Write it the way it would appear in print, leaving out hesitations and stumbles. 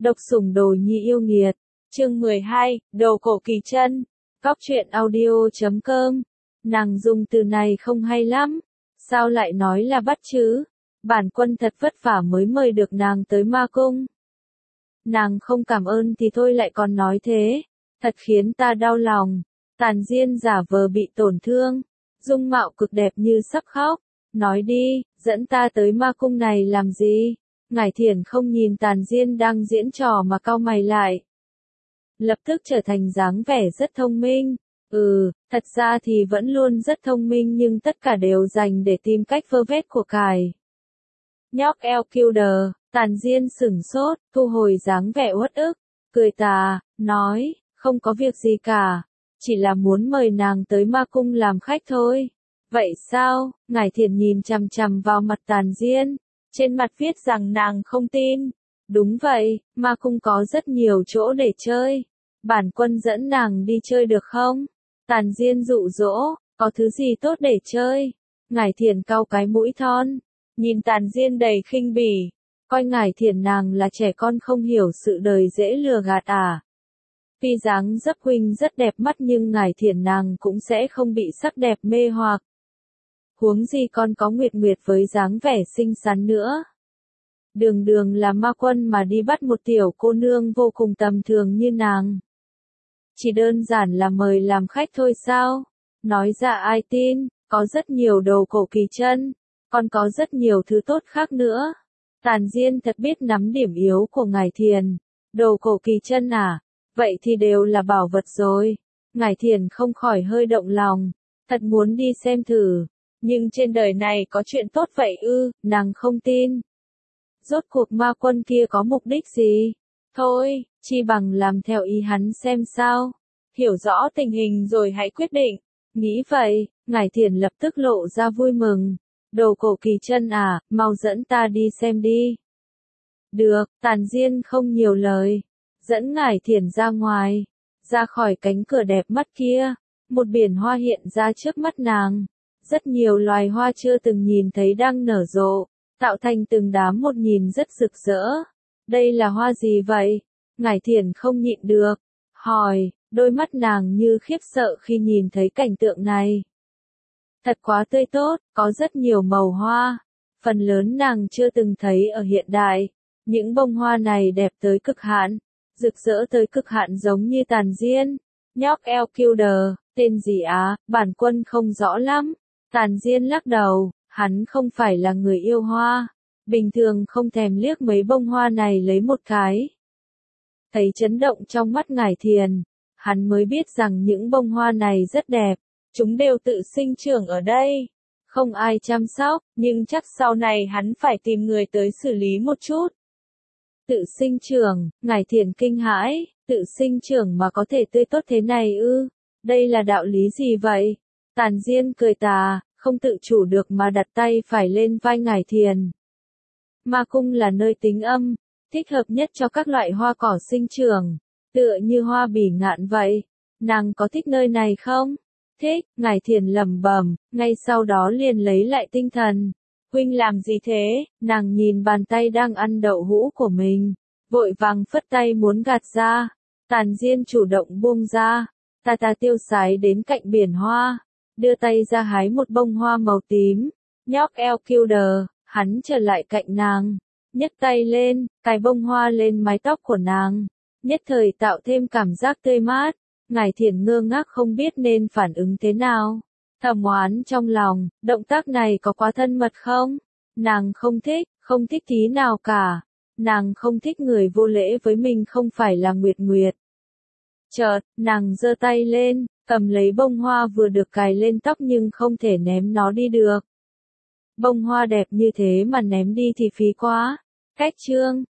Độc sủng đồ nhi yêu nghiệt. Chương 12, Đồ cổ kỳ chân. Cóc truyện audio.com. Nàng dùng từ này không hay lắm. Sao lại nói là bắt chứ? Bản quân thật vất vả mới mời được nàng tới ma cung. Nàng không cảm ơn thì thôi lại còn nói thế. Thật khiến ta đau lòng. Tàn Diên giả vờ bị tổn thương. Dung mạo cực đẹp như sắp khóc. Nói đi, dẫn ta tới ma cung này làm gì? Ngải Thiển không nhìn Tàn Diên đang diễn trò mà cau mày lại. Lập tức trở thành dáng vẻ rất thông minh. Thật ra thì vẫn luôn rất thông minh nhưng tất cả đều dành để tìm cách vơ vét của cải. Nhóc eo Killer, Tàn Diên sửng sốt, thu hồi dáng vẻ uất ức, cười tà, nói, không có việc gì cả, chỉ là muốn mời nàng tới ma cung làm khách thôi. Vậy sao? Ngải Thiển nhìn chằm chằm vào mặt Tàn Diên, trên mặt viết rằng nàng không tin. Đúng vậy, ma cung có rất nhiều chỗ để chơi. Bản quân dẫn nàng đi chơi được không? Tàn Diên dụ dỗ, có thứ gì tốt để chơi? Ngải Thiển cau cái mũi thon, nhìn Tàn Diên đầy khinh bỉ, coi Ngải Thiển nàng là trẻ con không hiểu sự đời dễ lừa gạt à. Tuy dáng dấp huynh rất đẹp mắt nhưng Ngải Thiển nàng cũng sẽ không bị sắc đẹp mê hoặc. Huống gì con có Nguyệt Nguyệt với dáng vẻ xinh xắn nữa. Đường đường là ma quân mà đi bắt một tiểu cô nương vô cùng tầm thường như nàng. Chỉ đơn giản là mời làm khách thôi sao? Nói ra ai tin, có rất nhiều đồ cổ kỳ chân, còn có rất nhiều thứ tốt khác nữa. Tàn Diên thật biết nắm điểm yếu của Ngải Thiển. Đồ cổ kỳ chân à? Vậy thì đều là bảo vật rồi. Ngải Thiển không khỏi hơi động lòng, thật muốn đi xem thử. Nhưng trên đời này có chuyện tốt vậy ư? Nàng không tin. Rốt cuộc ma quân kia có mục đích gì? Thôi, chi bằng làm theo ý hắn xem sao. Hiểu rõ tình hình rồi hãy quyết định. Nghĩ vậy, Ngải Thiển lập tức lộ ra vui mừng. Đồ cổ kỳ chân à, mau dẫn ta đi xem đi. Được, Tàn Diên không nhiều lời. Dẫn Ngải Thiển ra ngoài. Ra khỏi cánh cửa đẹp mắt kia. Một biển hoa hiện ra trước mắt nàng. Rất nhiều loài hoa chưa từng nhìn thấy đang nở rộ, tạo thành từng đám một nhìn rất rực rỡ. Đây là hoa gì vậy? Ngải Thiển không nhịn được, hỏi, đôi mắt nàng như khiếp sợ khi nhìn thấy cảnh tượng này. Thật quá tươi tốt, có rất nhiều màu hoa, phần lớn nàng chưa từng thấy ở hiện đại. Những bông hoa này đẹp tới cực hạn, rực rỡ tới cực hạn giống như Tàn Diên. Nhóc eo Killer, tên gì á, bản quân không rõ lắm. Tàn Diên lắc đầu, hắn không phải là người yêu hoa, bình thường không thèm liếc mấy bông hoa này lấy một cái. Thấy chấn động trong mắt Ngải Thiển, hắn mới biết rằng những bông hoa này rất đẹp, chúng đều tự sinh trưởng ở đây. Không ai chăm sóc, nhưng chắc sau này hắn phải tìm người tới xử lý một chút. Tự sinh trưởng, Ngải Thiển kinh hãi, tự sinh trưởng mà có thể tươi tốt thế này ư? Đây là đạo lý gì vậy? Tàn Diên cười tà, không tự chủ được mà đặt tay phải lên vai Ngải Thiển. Ma cung là nơi tính âm, thích hợp nhất cho các loại hoa cỏ sinh trưởng, tựa như hoa bỉ ngạn vậy. Nàng có thích nơi này không? Thích, Ngải Thiển lẩm bẩm, ngay sau đó liền lấy lại tinh thần. Huynh làm gì thế? Nàng nhìn bàn tay đang ăn đậu hũ của mình, vội vàng phất tay muốn gạt ra. Tàn Diên chủ động buông ra, ta tiêu sái đến cạnh biển hoa, đưa tay ra hái một bông hoa màu tím. Nhóc eo Killer, hắn trở lại cạnh nàng, nhấc tay lên, cài bông hoa lên mái tóc của nàng, nhất thời tạo thêm cảm giác tươi mát. Ngải Thiển ngơ ngác không biết nên phản ứng thế nào, thầm oán trong lòng, động tác này có quá thân mật không? Nàng không thích tí nào cả. Nàng không thích người vô lễ với mình không phải là Nguyệt Nguyệt. Chợt, nàng giơ tay lên, cầm lấy bông hoa vừa được cài lên tóc nhưng không thể ném nó đi được. Bông hoa đẹp như thế mà ném đi thì phí quá. Cách chương,